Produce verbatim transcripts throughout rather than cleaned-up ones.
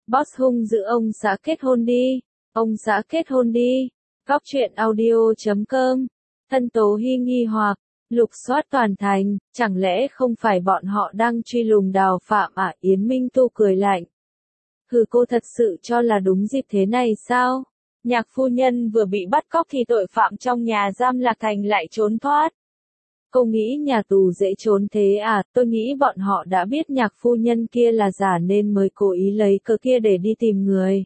Boss hung dữ ông xã kết hôn đi, ông xã kết hôn đi. Góc truyện audio chấm com. Thân Tố Hy nghi hoặc, lục soát toàn thành, chẳng lẽ không phải bọn họ đang truy lùng Đào Phạm à? Yến Minh Tu cười lạnh. Hừ, cô thật sự cho là đúng dịp thế này sao? Nhạc phu nhân vừa bị bắt cóc thì tội phạm trong nhà giam Lạc Thành lại trốn thoát. Cô nghĩ nhà tù dễ trốn thế à? Tôi nghĩ bọn họ đã biết nhạc phu nhân kia là giả nên mới cố ý lấy cớ kia để đi tìm người.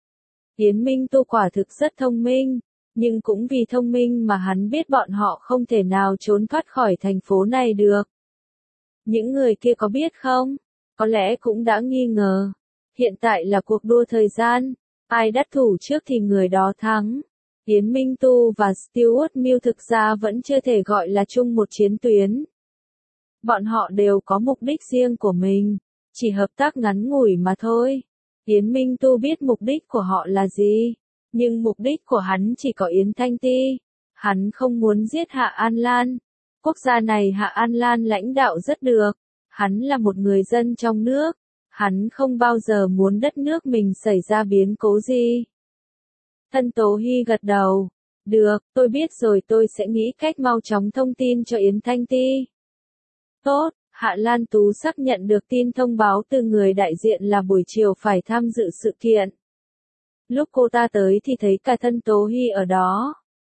Yến Minh Tu quả thực rất thông minh, nhưng cũng vì thông minh mà hắn biết bọn họ không thể nào trốn thoát khỏi thành phố này được. Những người kia có biết không? Có lẽ cũng đã nghi ngờ. Hiện tại là cuộc đua thời gian, ai đắc thủ trước thì người đó thắng. Yến Minh Tu và Stuart Mill thực ra vẫn chưa thể gọi là chung một chiến tuyến. Bọn họ đều có mục đích riêng của mình, chỉ hợp tác ngắn ngủi mà thôi. Yến Minh Tu biết mục đích của họ là gì, nhưng mục đích của hắn chỉ có Yến Thanh Ti. Hắn không muốn giết Hạ An Lan. Quốc gia này Hạ An Lan lãnh đạo rất được. Hắn là một người dân trong nước. Hắn không bao giờ muốn đất nước mình xảy ra biến cố gì. Thân Tố Hy gật đầu. Được, tôi biết rồi, tôi sẽ nghĩ cách mau chóng thông tin cho Yến Thanh Ti. Tốt, Hạ Lan Tú xác nhận được tin thông báo từ người đại diện là buổi chiều phải tham dự sự kiện. Lúc cô ta tới thì thấy cả Thân Tố Hy ở đó.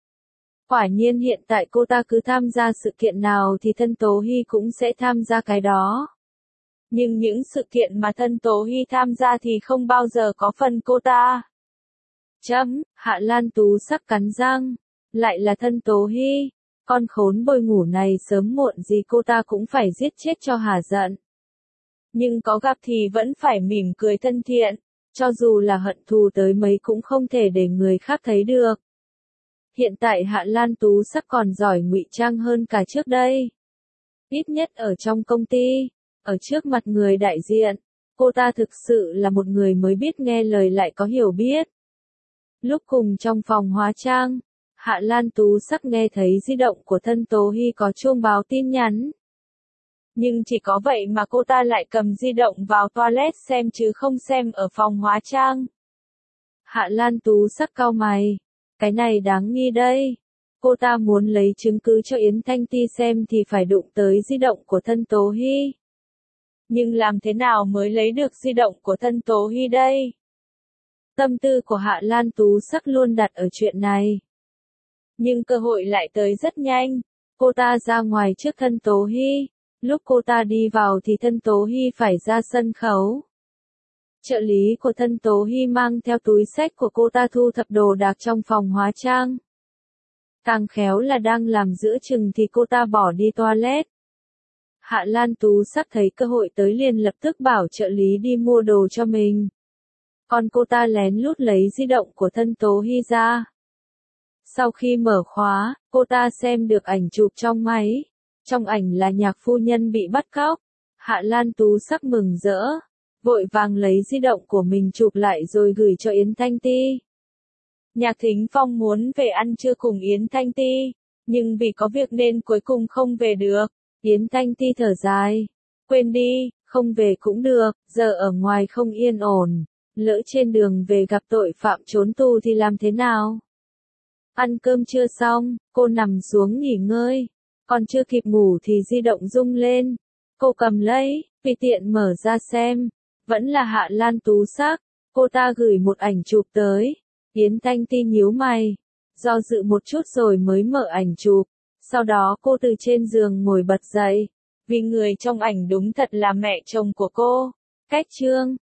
Quả nhiên hiện tại cô ta cứ tham gia sự kiện nào thì Thân Tố Hy cũng sẽ tham gia cái đó. Nhưng những sự kiện mà Thân Tố Hy tham gia thì không bao giờ có phần cô ta. Chấm, Hạ Lan Tú sắc cắn răng. Lại là Thân Tố Hy. Con khốn bồi ngủ này sớm muộn gì cô ta cũng phải giết chết cho hả giận. Nhưng có gặp thì vẫn phải mỉm cười thân thiện. Cho dù là hận thù tới mấy cũng không thể để người khác thấy được. Hiện tại Hạ Lan Tú sắc còn giỏi ngụy trang hơn cả trước đây. Ít nhất ở trong công ty, ở trước mặt người đại diện, cô ta thực sự là một người mới biết nghe lời lại có hiểu biết. Lúc cùng trong phòng hóa trang, Hạ Lan Tú sắc nghe thấy di động của Thân Tố Hy có chuông báo tin nhắn. Nhưng chỉ có vậy mà cô ta lại cầm di động vào toilet xem chứ không xem ở phòng hóa trang. Hạ Lan Tú sắc cau mày. Cái này đáng nghi đây. Cô ta muốn lấy chứng cứ cho Yến Thanh Ti xem thì phải đụng tới di động của Thân Tố Hy. Nhưng làm thế nào mới lấy được di động của Thân Tố Hy đây? Tâm tư của Hạ Lan Tú sắc luôn đặt ở chuyện này. Nhưng cơ hội lại tới rất nhanh. Cô ta ra ngoài trước Thân Tố Hy. Lúc cô ta đi vào thì Thân Tố Hy phải ra sân khấu. Trợ lý của Thân Tố Hy mang theo túi xách của cô ta thu thập đồ đạc trong phòng hóa trang. Càng khéo là đang làm giữa chừng thì cô ta bỏ đi toilet. Hạ Lan Tú sắc thấy cơ hội tới liền lập tức bảo trợ lý đi mua đồ cho mình. Còn cô ta lén lút lấy di động của Thân Tố Hy ra. Sau khi mở khóa, cô ta xem được ảnh chụp trong máy. Trong ảnh là nhạc phu nhân bị bắt cóc. Hạ Lan Tú sắc mừng rỡ. Vội vàng lấy di động của mình chụp lại rồi gửi cho Yến Thanh Ti. Nhạc Thính Phong muốn về ăn trưa cùng Yến Thanh Ti, nhưng vì có việc nên cuối cùng không về được. Yến Thanh Ti thở dài. Quên đi, không về cũng được, giờ ở ngoài không yên ổn. Lỡ trên đường về gặp tội phạm trốn tù thì làm thế nào? Ăn cơm chưa xong, cô nằm xuống nghỉ ngơi. Còn chưa kịp ngủ thì di động rung lên. Cô cầm lấy, vì tiện mở ra xem. Vẫn là Hạ Lan Tú sắc. Cô ta gửi một ảnh chụp tới. Yến Thanh Ti nhíu mày. Do dự một chút rồi mới mở ảnh chụp. Sau đó cô từ trên giường ngồi bật dậy. Vì người trong ảnh đúng thật là mẹ chồng của cô. Cách chương.